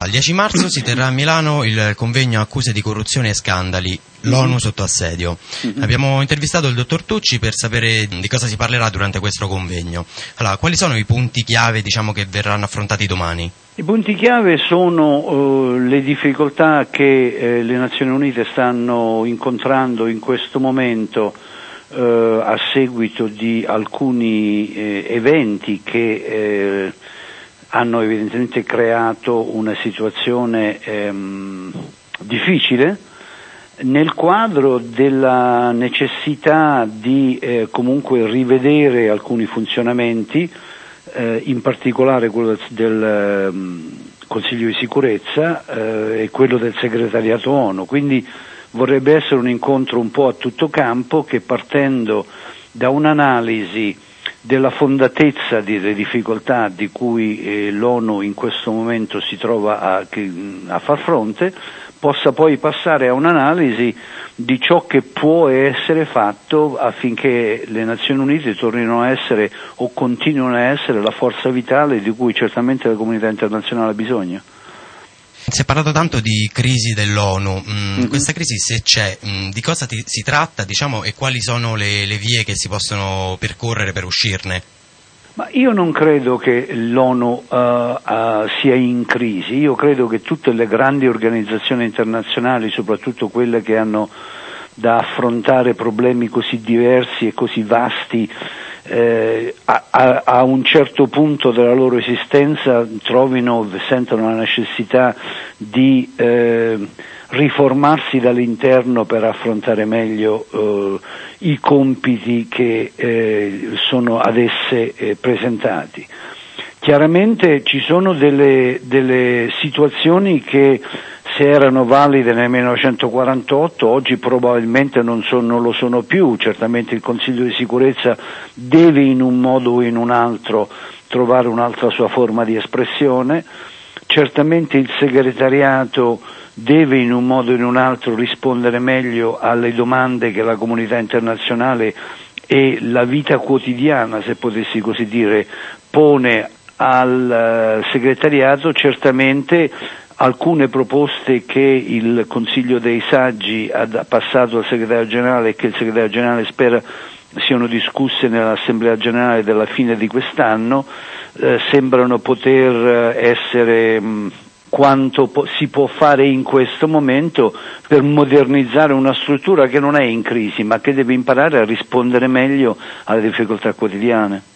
Al 10 marzo si terrà a Milano il convegno Accuse di corruzione e scandali, l'ONU sotto assedio. Abbiamo intervistato il dottor Tucci per sapere di cosa si parlerà durante questo convegno. Allora, quali sono i punti chiave, che verranno affrontati domani? I punti chiave sono le difficoltà che le Nazioni Unite stanno incontrando in questo momento a seguito di alcuni eventi che hanno evidentemente creato una situazione difficile nel quadro della necessità di comunque rivedere alcuni funzionamenti, in particolare quello del Consiglio di sicurezza e quello del segretariato ONU. Quindi vorrebbe essere un incontro un po' a tutto campo che, partendo da un'analisi della fondatezza delle difficoltà di cui l'ONU in questo momento si trova a far fronte, possa poi passare a un'analisi di ciò che può essere fatto affinché le Nazioni Unite tornino a essere o continuino a essere la forza vitale di cui certamente la comunità internazionale ha bisogno. Si è parlato tanto di crisi dell'ONU, questa crisi, se c'è, di cosa si tratta, e quali sono le vie che si possono percorrere per uscirne? Ma io non credo che l'ONU sia in crisi. Io credo che tutte le grandi organizzazioni internazionali, soprattutto quelle che hanno da affrontare problemi così diversi e così vasti, a un certo punto della loro esistenza sentono la necessità di riformarsi dall'interno per affrontare meglio i compiti che sono ad esse presentati. Chiaramente ci sono delle situazioni che, se erano valide nel 1948, oggi probabilmente non lo sono più. Certamente il Consiglio di sicurezza deve in un modo o in un altro trovare un'altra sua forma di espressione, certamente il segretariato deve in un modo o in un altro rispondere meglio alle domande che la comunità internazionale e la vita quotidiana, se potessi così dire, pone al segretariato. Certamente alcune proposte che il Consiglio dei Saggi ha passato al Segretario Generale e che il Segretario Generale spera siano discusse nell'Assemblea Generale della fine di quest'anno sembrano poter essere quanto si può fare in questo momento per modernizzare una struttura che non è in crisi ma che deve imparare a rispondere meglio alle difficoltà quotidiane.